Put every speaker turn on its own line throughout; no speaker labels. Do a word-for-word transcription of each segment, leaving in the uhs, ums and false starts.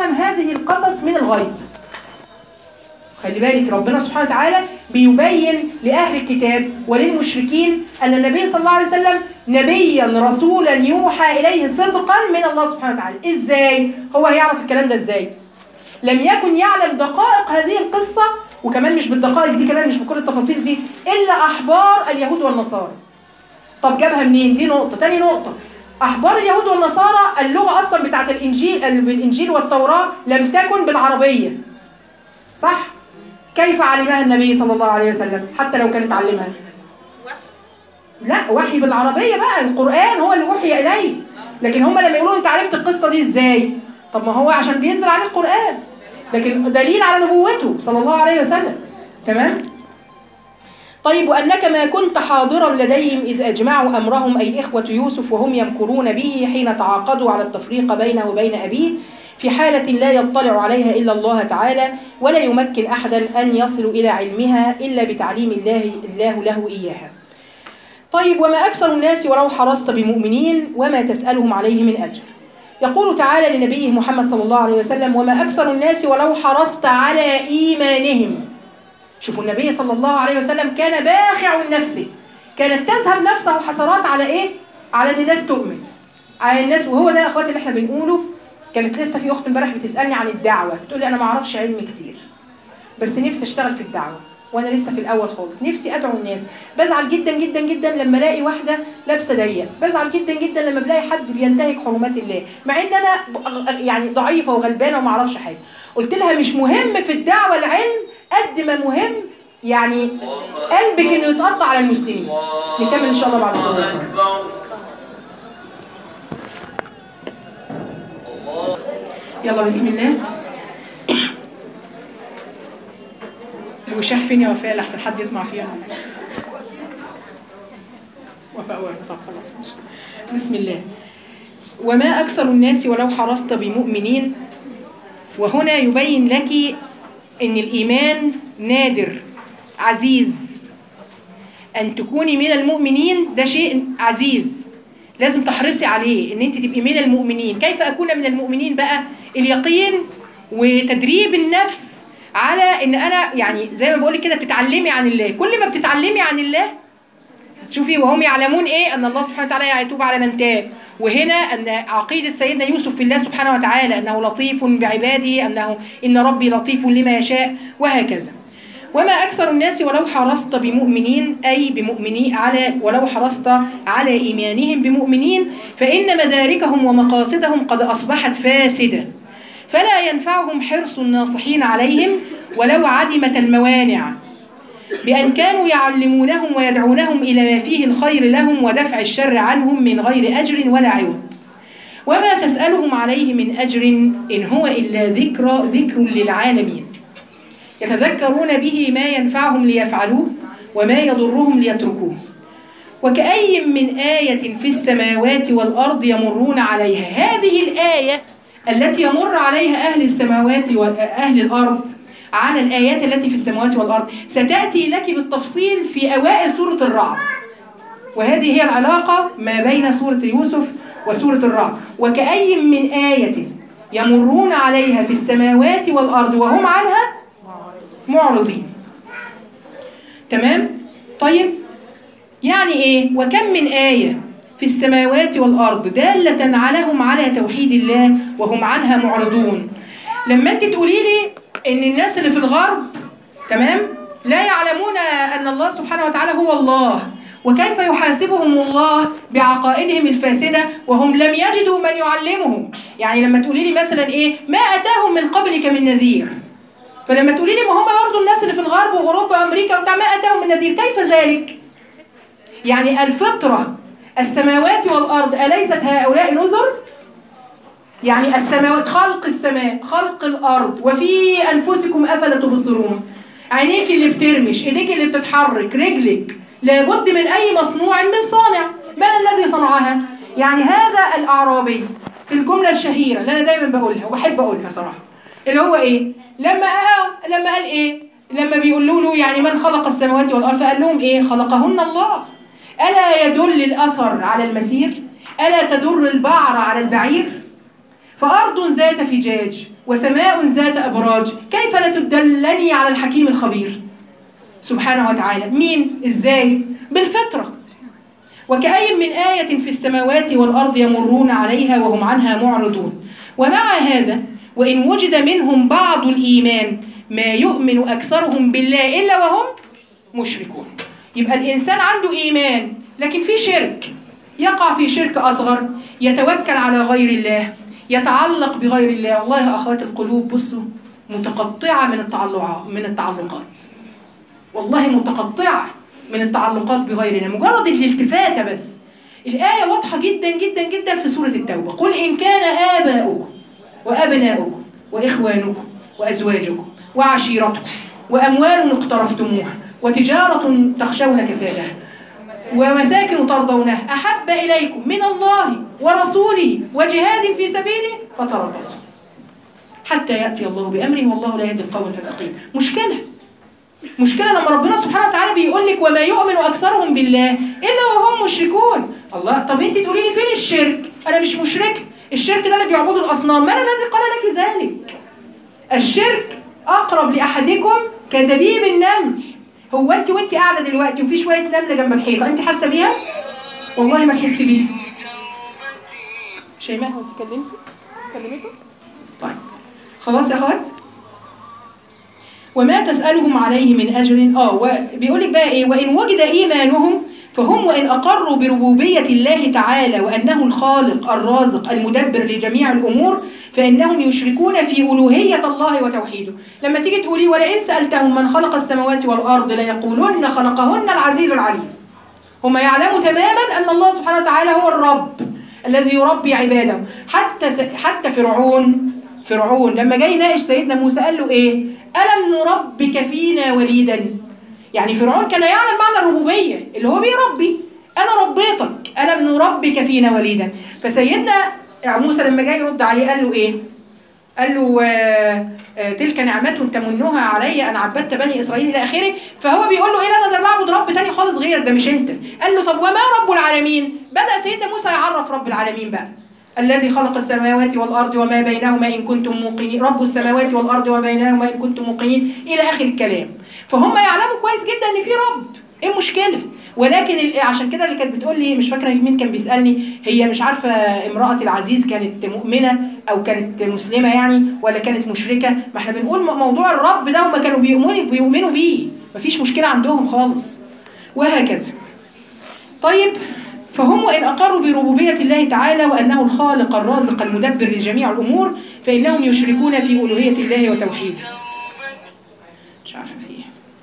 نفهم هذه القصص من الغيب. خلي بالك ربنا سبحانه وتعالى بيبين لأهل الكتاب وللمشركين أن النبي صلى الله عليه وسلم نبيا رسولا يوحى إليه صدقا من الله سبحانه وتعالى. إزاي؟ هو هيعرف الكلام ده إزاي؟ لم يكن يعلم دقائق هذه القصة، وكمان مش بالدقائق دي، كمان مش بكل التفاصيل دي، إلا أحبار اليهود والنصارى. طب جابها منين؟ دي نقطة. تاني نقطة، أحبار اليهود والنصارى اللغة أصلا بتاعت الإنجيل الإنجيل والتوراة لم تكن بالعربية، صح؟ كيف علمها النبي صلى الله عليه وسلم حتى لو كان اتعلمها؟ لا، وحي بالعربية بقى، القرآن هو اللي وحي إليه. لكن هم لما يقولوا أنت عرفت القصة دي إزاي؟ طب ما هو عشان بينزل عليه القرآن، لكن دليل على نبوته صلى الله عليه وسلم. تمام؟ طيب، وأنك ما كنت حاضرا لديهم إذ أجمعوا أمرهم أي إخوة يوسف وهم يمكرون به حين تعاقدوا على التفريق بينه وبين أبيه في حالة لا يطلع عليها إلا الله تعالى، ولا يمكن أحدا أن يصل إلى علمها إلا بتعليم الله الله له إياها. طيب، وما أكثر الناس ولو حرصت بمؤمنين وما تسألهم عليه من أجر. يقول تعالى لنبيه محمد صلى الله عليه وسلم: وما أكثر الناس ولو حرصت على إيمانهم. شوفوا النبي صلى الله عليه وسلم كان باخع نفسه، كانت تذهب نفسه حسرات على إيه؟ على أن الناس تؤمن، على الناس. وهو ده يا أخواتي اللي احنا بنقوله. كانت لسه في أخت امبارح بتسألني عن الدعوة، بتقول لي أنا ما أعرفش علم كتير بس نفسي أشتغل في الدعوة وأنا لسه في الأول خالص، نفسي أدعو الناس. بزعل جدا جدا جدا لما ألاقي واحدة لابسة ضيق، بزعل جدا جدا لما بلاقي حد بينتهك حرمات الله، مع إن أنا يعني ضعيفة وغلبانة وما أعرفش حاجة. قلت لها مش مهم في الدعوة العلم قد ما مهم يعني قلبك إنه يتقطع على المسلمين. نكمل إن شاء الله بعد كده. يلا بسم الله. الوشاح فين يا وفاء؟ لحسن حد يطمع فيها. وفاء واقف. طب خلاص ماشي. بسم الله. وما أكثر الناس ولو حرصت بمؤمنين. وهنا يبين لك أن الإيمان نادر عزيز. أن تكوني من المؤمنين ده شيء عزيز، لازم تحرصي عليه ان انت تبقي من المؤمنين. كيف اكون من المؤمنين بقى؟ اليقين وتدريب النفس على ان انا يعني زي ما بقول كده بتتعلمي عن الله. كل ما بتتعلمي عن الله شوفي وهم يعلمون ايه؟ ان الله سبحانه وتعالى يتوب على من تاب. وهنا ان عقيده سيدنا يوسف في الله سبحانه وتعالى انه لطيف بعباده، انه ان ربي لطيف لما يشاء، وهكذا. وما أكثر الناس ولو حرصت بمؤمنين أي بمؤمنين على ولو حرصت على إيمانهم بمؤمنين فإن مداركهم ومقاصدهم قد أصبحت فاسدة، فلا ينفعهم حرص الناصحين عليهم ولو عدمت الموانع، بأن كانوا يعلمونهم ويدعونهم إلى ما فيه الخير لهم ودفع الشر عنهم من غير أجر ولا عوض. وما تسألهم عليه من أجر إن هو إلا ذكر ذكر للعالمين، يتذكرون به ما ينفعهم ليفعلوه وما يضرهم ليتركوه. وكأي من آية في السماوات والأرض يمرون عليها. هذه الآية التي يمر عليها أهل السماوات وأهل الأرض على الآيات التي في السماوات والأرض ستأتي لك بالتفصيل في أوائل سورة الرعد، وهذه هي العلاقة ما بين سورة يوسف وسورة الرعد. وكأي من آية يمرون عليها في السماوات والأرض وهم عنها معرضين. تمام؟ طيب، يعني ايه؟ وكم من آية في السماوات والأرض دالة عليهم على توحيد الله وهم عنها معرضون. لما انت تقولي لي ان الناس اللي في الغرب تمام لا يعلمون ان الله سبحانه وتعالى هو الله، وكيف يحاسبهم الله بعقائدهم الفاسدة وهم لم يجدوا من يعلمهم. يعني لما تقولي لي مثلا ايه؟ ما أتاهم من قبلك من نذير، فلما تقولي لي ما هم برضه الناس اللي في الغرب واوروبا وامريكا وبتاع ما اتاهم من نذير، كيف ذلك؟ يعني الفطره السماوات والارض اليست هؤلاء نذر؟ يعني السماوات، خلق السماء، خلق الارض، وفي انفسكم افلا تبصرون. عينيك اللي بترمش، ايديك اللي بتتحرك، رجلك، لابد من اي مصنوع من صانع. من الذي صنعها؟ يعني هذا الاعرابي في الجمله الشهيره اللي انا دايما بقولها وبحب اقولها صراحه، اللي هو ايه؟ لما قال لما قال ايه؟ لما بيقولوا له يعني من خلق السماوات والارض، فقال لهم ايه؟ خلقهن الله. الا يدل الاثر على المسير؟ الا تدر البعر على البعير؟ فأرض ذات فجاج وسماء ذات أبراج كيف لا تدلني على الحكيم الخبير سبحانه وتعالى. مين؟ إزاي؟ بالفطرة. وكأي من آية في السماوات والأرض يمرون عليها وهم عنها معرضون. ومع هذا وإن وجد منهم بعض الإيمان ما يؤمن أكثرهم بالله إلا وهم مشركون. يبقى الإنسان عنده إيمان لكن في شرك، يقع في شرك أصغر، يتوكل على غير الله، يتعلق بغير الله. والله يا أخوات القلوب بصوا متقطعة من التعلقات من التعلقات والله متقطعة من التعلقات بغير الله، مجرد الالتفاتة بس. الآية واضحة جدا جدا جدا في سورة التوبة. قل إن كان آباؤكم وأبناؤكم وإخوانكم وأزواجكم وعشيرتكم وأموال اقترفتموها وتجارة تخشون كسادها ومساكن ترضونها أحب إليكم من الله ورسوله وجهاد في سبيله فتربصوا حتى يأتي الله بأمره والله لا يهدي القوم الفاسقين. مشكلة مشكلة لما ربنا سبحانه وتعالى بيقول لك وما يؤمن أكثرهم بالله إلا وهم مشركون. الله، طب أنت تقولي لي فين الشرك؟ أنا مش مشرك. الشرك ده اللي بيعبدوا الأصنام. من الذي قال لك ذلك؟ الشرك أقرب لأحدكم كدبيب النمل. هو أنت وأنت قاعدة دلوقتي وفي شوية نملة جنب الحيطة أنت حاسة بيها؟ والله ما تحسي بيها. شيماء هو أنت كلمتي؟ كلمته؟ طيب خلاص يا أخوات؟ وما تسألهم عليه من أجر. آه وبيقول لك بقى إيه؟ وإن وجد إيمانهم فهم وإن أقروا بربوبية الله تعالى وأنه الخالق الرازق المدبر لجميع الأمور فإنهم يشركون في ألوهية الله وتوحيده. لما تيجي تقولي ولئن سألتهم من خلق السماوات والأرض ليقولن خلقهن العزيز العليم. هم يعلموا تماما أن الله سبحانه وتعالى هو الرب الذي يربي عباده. حتى حتى فرعون فرعون لما جاي يناقش سيدنا موسى قال له إيه؟ ألم نربك فينا وليدا؟ يعني فرعون كان يعلم معنى الربوبية اللي هو بيربي. أنا ربيتك ألم نربك فينا وليدا. فسيدنا موسى لما جاي يرد عليه قال له إيه؟ قال له آه آه تلك نعمة تمنها علي أن عبدت بني إسرائيل إلى آخره. فهو بيقول له إيه؟ أنا ده بعبد رب تاني خالص غيرك، ده مش أنت. قال له طب وما رب العالمين؟ بدأ سيدنا موسى يعرف رب العالمين بقى. الذي خلق السماوات والأرض وما بينهما إن كنتم موقنين، رب السماوات والأرض وما بينهما إن كنتم موقنين إلى آخر الكلام. فهم يعلموا كويس جدا إن في رب، إيه المشكلة؟ ولكن عشان كده اللي كانت بتقول لي مش فاكرة مين كان بيسألني، هي مش عارفة امرأة العزيز كانت مؤمنة أو كانت مسلمة يعني ولا كانت مشركة. ما احنا بنقول موضوع الرب ده هم كانوا بيؤمنوا بيؤمنوا بيه، مفيش مشكلة عندهم خالص وهكذا. طيب فهم وإن أقروا بربوبية الله تعالى وأنه الخالق الرازق المدبر لجميع الأمور فإنهم يشركون في ألوهية الله وتوحيده. مش عارفة فيه.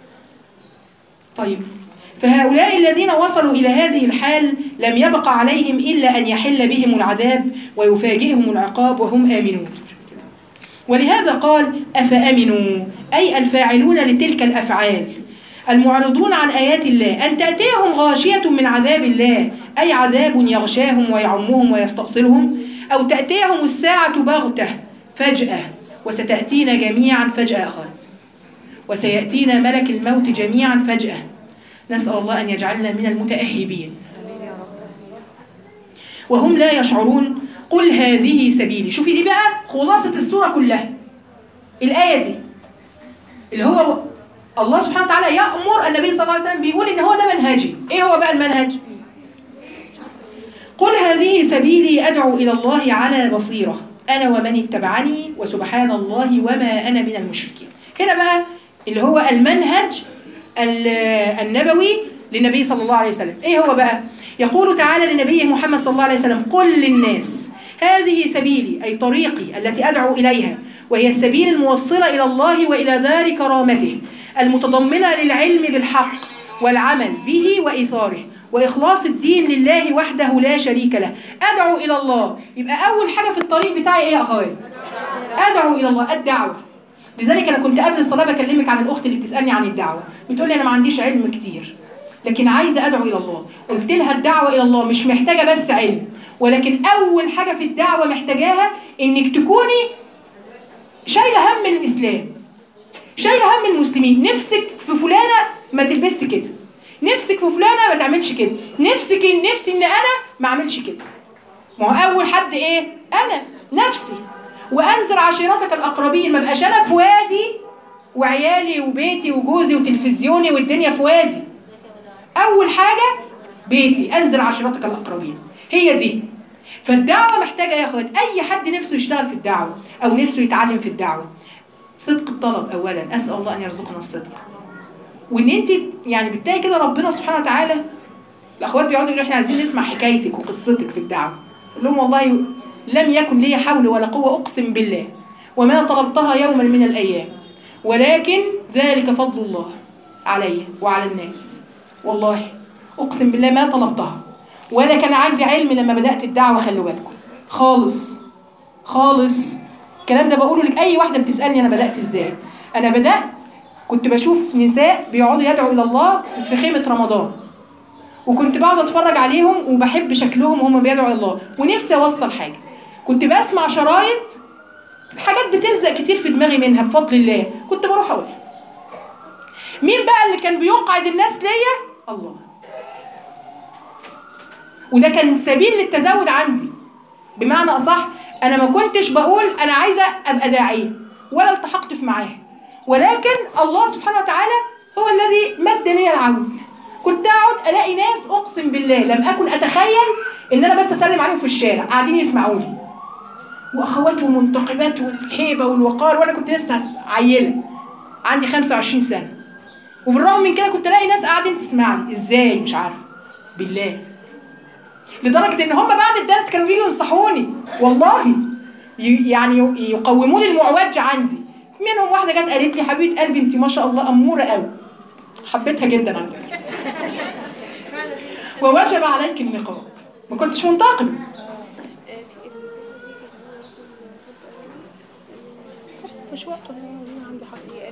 طيب فهؤلاء الذين وصلوا إلى هذه الحال لم يبق عليهم إلا أن يحل بهم العذاب ويفاجئهم العقاب وهم آمنون. ولهذا قال أفأمنوا أي الفاعلون لتلك الأفعال المعرضون عن آيات الله أن تأتيهم غاشية من عذاب الله أي عذاب يغشاهم ويعمهم ويستأصلهم، أو تأتيهم الساعة بغتة فجأة وستأتينا جميعا فجأة أخوات، وسيأتينا ملك الموت جميعا فجأة. نسأل الله أن يجعلنا من المتأهبين وهم لا يشعرون. قل هذه سبيلي. شوفي دي بقى خلاصة السورة كلها. الآية دي اللي هو الله سبحانه وتعالى يأمر النبي صلى الله عليه وسلم بيقول إن هو ده منهجي. إيه هو بقى المنهج؟ قل هذه سبيلي أدعو إلى الله على بصيرة أنا ومن اتبعني وسبحان الله وما أنا من المشركين. هنا بقى اللي هو المنهج النبوي للنبي صلى الله عليه وسلم. إيه هو بقى؟ يقول تعالى لنبيه محمد صلى الله عليه وسلم قل للناس هذه سبيلي أي طريقي التي أدعو إليها، وهي السبيل الموصلة إلى الله وإلى دار كرامته المتضمنة للعلم بالحق والعمل به وإيثاره وإخلاص الدين لله وحده لا شريك له. أدعو إلى الله. يبقى أول حاجة في الطريق بتاعي إيه يا أخوات؟ أدعو إلى الله، الدعوة. لذلك أنا كنت قبل الصلاة بكلمك عن الأخت اللي بتسألني عن الدعوة، بتقول لي أنا ما عنديش علم كتير لكن عايزة أدعو إلى الله. قلت لها الدعوة إلى الله مش محتاجة بس علم، ولكن أول حاجة في الدعوة محتاجاها إنك تكوني شايلة هم الإسلام، شايلة هم المسلمين. نفسك في فلانة ما تلبسش كده، نفسك في فلانة ما تعملش كده، نفسك نفسي إن أنا ما أعملش كده. ما هو أول حد إيه؟ انا نفسي. وانذر عشيرتك الاقربين، ما بقاش انا في وادي وعيالي وبيتي وجوزي وتلفزيوني والدنيا في وادي. اول حاجه بيتي، انذر عشيرتك الاقربين، هي دي. فالدعوه محتاجه يا اخوات اي حد نفسه يشتغل في الدعوه او نفسه يتعلم في الدعوه، صدق الطلب اولا، اسال الله ان يرزقنا الصدق. وان انت يعني بتلاقي كده ربنا سبحانه وتعالى، الاخوات بيقعدوا يقولوا احنا عايزين نسمع حكايتك وقصتك في الدعوه، اقول لهم والله لم يكن لي حول ولا قوه اقسم بالله وما طلبتها يوما من الايام، ولكن ذلك فضل الله علي وعلى الناس. والله اقسم بالله ما طلبتها، ولا كان عندي علم لما بدات الدعوه، خلوا بالكم خالص خالص. الكلام ده بقوله لك اي واحده بتسالني انا بدات ازاي. انا بدات كنت بشوف نساء بيقعدوا يدعوا الى الله في خيمه رمضان، وكنت بقعد اتفرج عليهم وبحب شكلهم وهم بيدعوا الى الله، ونفسي اوصل حاجه. كنت بسمع شرايط حاجات بتلزق كتير في دماغي منها بفضل الله، كنت بروح اقولها. مين بقى اللي كان بيقعد الناس ليا؟ الله. وده كان سبيل للتزود عندي، بمعنى اصح انا ما كنتش بقول انا عايزه ابقى داعيه ولا التحقت في معاهد، ولكن الله سبحانه وتعالى هو الذي مد لي العون. كنت اقعد الاقي ناس اقسم بالله لم اكن اتخيل ان انا بس اسلم عليهم في الشارع قاعدين يسمعوني، واخوات ومنتقبات والهيبه والوقار، وانا كنت لسه عيله عندي خمسة وعشرين سنه، وبالرغم من كده كنت الاقي ناس قاعدين تسمعني. ازاي؟ مش عارفه بالله. لدرجه ان هم بعد الدرس كانوا بييجوا ينصحوني والله، يعني يقوموني المعوج عندي. منهم واحده جت قالت لي حبيبه قلبي انت ما شاء الله اموره قوي، حبيتها جدا على فكره. ووجب عليك النقاب، ما كنتش منتقبه. مش وقت عندي حاجه.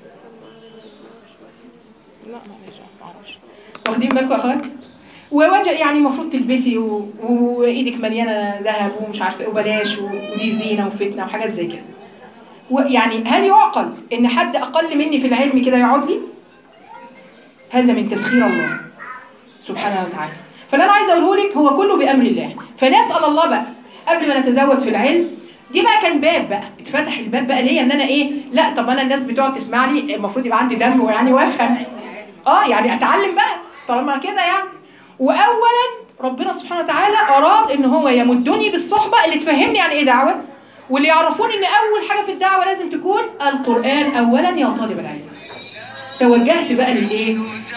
لا ما اعرفش. واخدين بالكم يا اخوات؟ ووجه يعني المفروض تلبسي و... وايدك مليانه ذهب ومش عارفه ايه وبلاش، ودي زينه وفتنه وحاجات زي كده. ويعني هل يعقل ان حد اقل مني في العلم كده يقعد لي؟ هذا من تسخير الله سبحانه وتعالى. فاللي انا عايزه اقوله لك هو كله بامر الله. فنسال الله بقى قبل ما نتزود في العلم، دي بقى كان باب بقى اتفتح الباب بقى ليا ان انا ايه، لا طب انا الناس بتقعد تسمع لي المفروض يبقى عندي دم ويعني وافهم، اه يعني اتعلم بقى طالما كده يعني. واولا ربنا سبحانه وتعالى اراد ان هو يمدني بالصحبه اللي تفهمني عن ايه دعوه، واللي يعرفوني ان اول حاجه في الدعوه لازم تكون القران اولا يا طالب العلم. توجهت بقى للايه،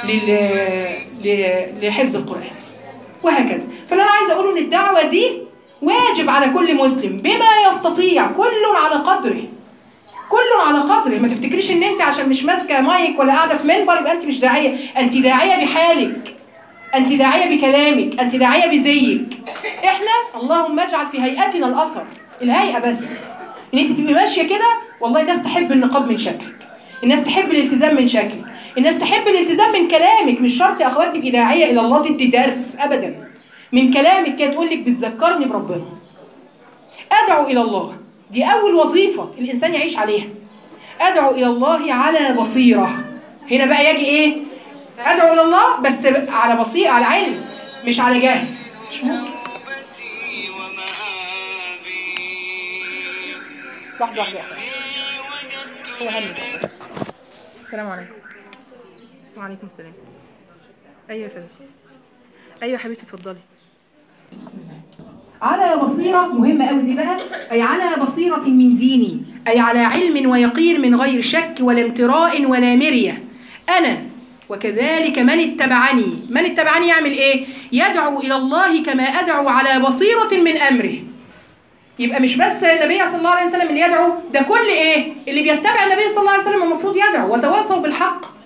لل لحفظ القران وهكذا. فاللي انا عايزه اقوله ان الدعوه دي واجب على كل مسلم بما يستطيع، كل على قدره، كل على قدره. ما تفتكريش ان انت عشان مش ماسكه مايك ولا قاعده في منبر يبقى انت مش داعيه. انت داعيه بحالك، انت داعيه بكلامك، انت داعيه بزيك. احنا اللهم اجعل في هيئتنا الاثر، الهيئه بس ان انت تبقي ماشيه كده. والله الناس تحب النقاب من شكلك، الناس تحب الالتزام من شكلك، الناس تحب الالتزام من كلامك. مش شرط يا اخواتي تبقي داعيه الى الله تدي درس ابدا، من كلامك كده تقول لك بتذكرني بربنا. ادعو الى الله، دي اول وظيفه الانسان يعيش عليها. ادعو الى الله على بصيره. هنا بقى يجي ايه؟ ادعو الى الله بس على بصيره، على علم، مش على جهل. مش ممكن. لحظه واحده يا اخوان، هو هم الاساس. السلام عليكم. وعليكم السلام. ايوه يا فندم. ايوه يا حبيبتي اتفضلي. بسم الله. على بصيرة مهمة قوي دي بقى، أي على بصيرة من ديني، أي على علم ويقين من غير شك ولا امتراء ولا مرية. أنا وكذلك من اتبعني. من اتبعني يعمل إيه؟ يدعو إلى الله كما أدعو على بصيرة من أمره. يبقى مش بس النبي صلى الله عليه وسلم اللي يدعو، ده كل إيه؟ اللي بيتبع النبي صلى الله عليه وسلم المفروض يدعو. وتواصوا بالحق